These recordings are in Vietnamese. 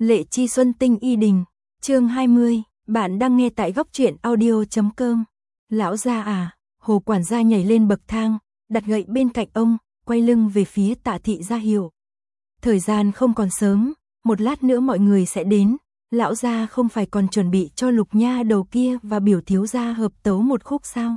Lệ Chi Xuân Tinh Y Đình, chương 20, bạn đang nghe tại góc truyện audio.com. Lão gia à, Hồ quản gia nhảy lên bậc thang, đặt gậy bên cạnh ông, quay lưng về phía Tạ thị ra hiệu. Thời gian không còn sớm, một lát nữa mọi người sẽ đến, lão gia không phải còn chuẩn bị cho Lục nha đầu kia và biểu thiếu gia hợp tấu một khúc sao?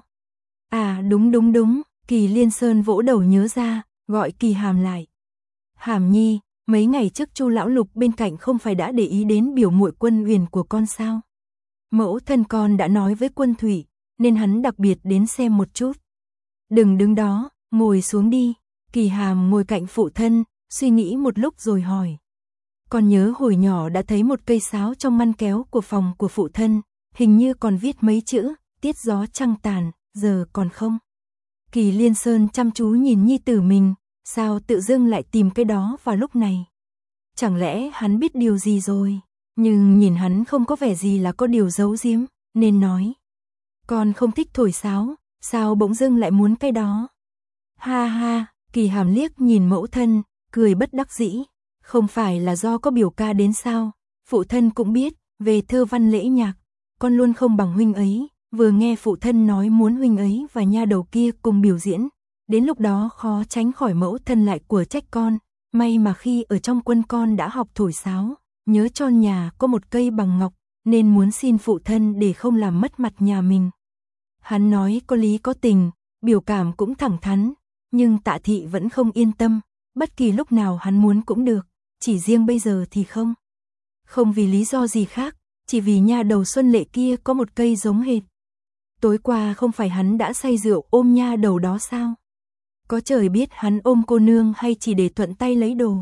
À đúng, Kỳ Liên Sơn vỗ đầu nhớ ra, gọi Kỳ Hàm lại. Hàm Nhi, mấy ngày trước Chu lão Lục bên cạnh không phải đã để ý đến biểu muội Quân Uyển của con sao? Mẫu thân con đã nói với Quân Thủy, nên hắn đặc biệt đến xem một chút. Đừng đứng đó, ngồi xuống đi. Kỳ Hàm ngồi cạnh phụ thân, suy nghĩ một lúc rồi hỏi. Con nhớ hồi nhỏ đã thấy một cây sáo trong ngăn kéo của phòng của phụ thân, hình như còn viết mấy chữ, tiết gió trăng tàn, giờ còn không? Kỳ Liên Sơn chăm chú nhìn nhi tử mình, sao tự dưng lại tìm cái đó vào lúc này? Chẳng lẽ hắn biết điều gì rồi? Nhưng nhìn hắn không có vẻ gì là có điều giấu giếm, nên nói. Con không thích thổi sáo, sao bỗng dưng lại muốn cái đó? Ha ha, Kỳ Hàm liếc nhìn mẫu thân, cười bất đắc dĩ. Không phải là do có biểu ca đến sao? Phụ thân cũng biết, về thơ văn lễ nhạc, con luôn không bằng huynh ấy. Vừa nghe phụ thân nói muốn huynh ấy và nha đầu kia cùng biểu diễn, đến lúc đó khó tránh khỏi mẫu thân lại của trách con. May mà khi ở trong quân con đã học thổi sáo, nhớ cho nhà có một cây bằng ngọc, nên muốn xin phụ thân để không làm mất mặt nhà mình. Hắn nói có lý có tình, biểu cảm cũng thẳng thắn, nhưng Tạ thị vẫn không yên tâm, bất kỳ lúc nào hắn muốn cũng được, chỉ riêng bây giờ thì không. Không vì lý do gì khác, chỉ vì nha đầu Xuân Lệ kia có một cây giống hệt. Tối qua không phải hắn đã say rượu ôm nha đầu đó sao? Có trời biết hắn ôm cô nương hay chỉ để thuận tay lấy đồ.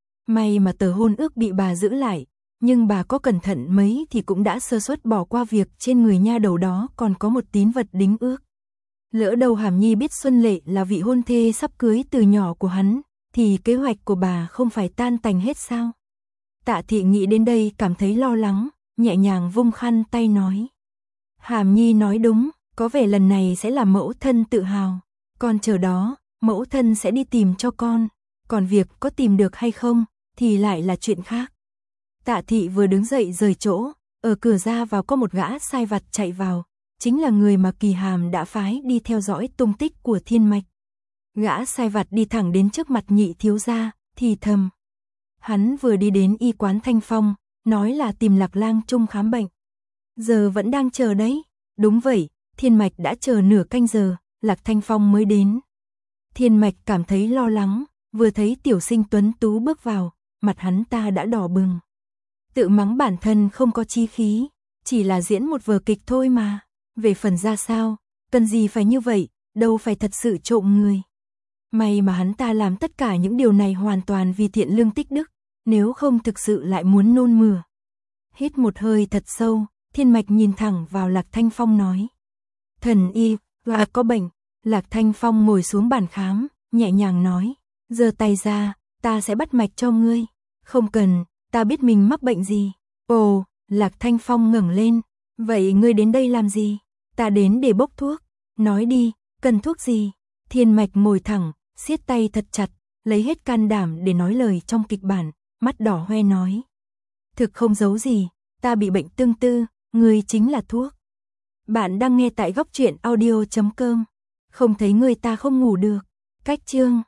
May mà tờ hôn ước bị bà giữ lại, nhưng bà có cẩn thận mấy thì cũng đã sơ suất bỏ qua việc trên người nha đầu đó còn có một tín vật đính ước. Lỡ đầu Hàm Nhi biết Xuân Lệ là vị hôn thê sắp cưới từ nhỏ của hắn, thì kế hoạch của bà không phải tan tành hết sao? Tạ thị nghĩ đến đây cảm thấy lo lắng, nhẹ nhàng vung khăn tay nói. Hàm Nhi nói đúng, có vẻ lần này sẽ làm mẫu thân tự hào. Con chờ đó, mẫu thân sẽ đi tìm cho con. Còn việc có tìm được hay không, thì lại là chuyện khác. Tạ thị vừa đứng dậy rời chỗ, ở cửa ra vào có một gã sai vặt chạy vào. Chính là người mà Kỳ Hàm đã phái đi theo dõi tung tích của Thiên Mạch. Gã sai vặt đi thẳng đến trước mặt Nhị thiếu gia, thì thầm. Hắn vừa đi đến y quán Thanh Phong, nói là tìm Lạc Lang Trung khám bệnh. Giờ vẫn đang chờ đấy. Đúng vậy, Thiên Mạch đã chờ nửa canh giờ, Lạc Thanh Phong mới đến. Thiên Mạch cảm thấy lo lắng, vừa thấy tiểu sinh tuấn tú bước vào, mặt hắn ta đã đỏ bừng. Tự mắng bản thân không có chí khí, chỉ là diễn một vở kịch thôi mà. Về phần ra sao, cần gì phải như vậy, đâu phải thật sự trộm người. May mà hắn ta làm tất cả những điều này hoàn toàn vì thiện lương tích đức, nếu không thực sự lại muốn nôn mửa. Hít một hơi thật sâu, Thiên Mạch nhìn thẳng vào Lạc Thanh Phong nói. Thần y, và có bệnh. Lạc Thanh Phong ngồi xuống bàn khám, nhẹ nhàng nói. Giơ tay ra, ta sẽ bắt mạch cho ngươi. Không cần, ta biết mình mắc bệnh gì. Ồ, Lạc Thanh Phong ngẩng lên. Vậy ngươi đến đây làm gì? Ta đến để bốc thuốc. Nói đi, cần thuốc gì? Thiên Mạch ngồi thẳng, siết tay thật chặt, lấy hết can đảm để nói lời trong kịch bản, mắt đỏ hoe nói. Thực không giấu gì, ta bị bệnh tương tư, ngươi chính là thuốc. Bạn đang nghe tại góc truyện audio.com. Không thấy người ta không ngủ được. Cách chương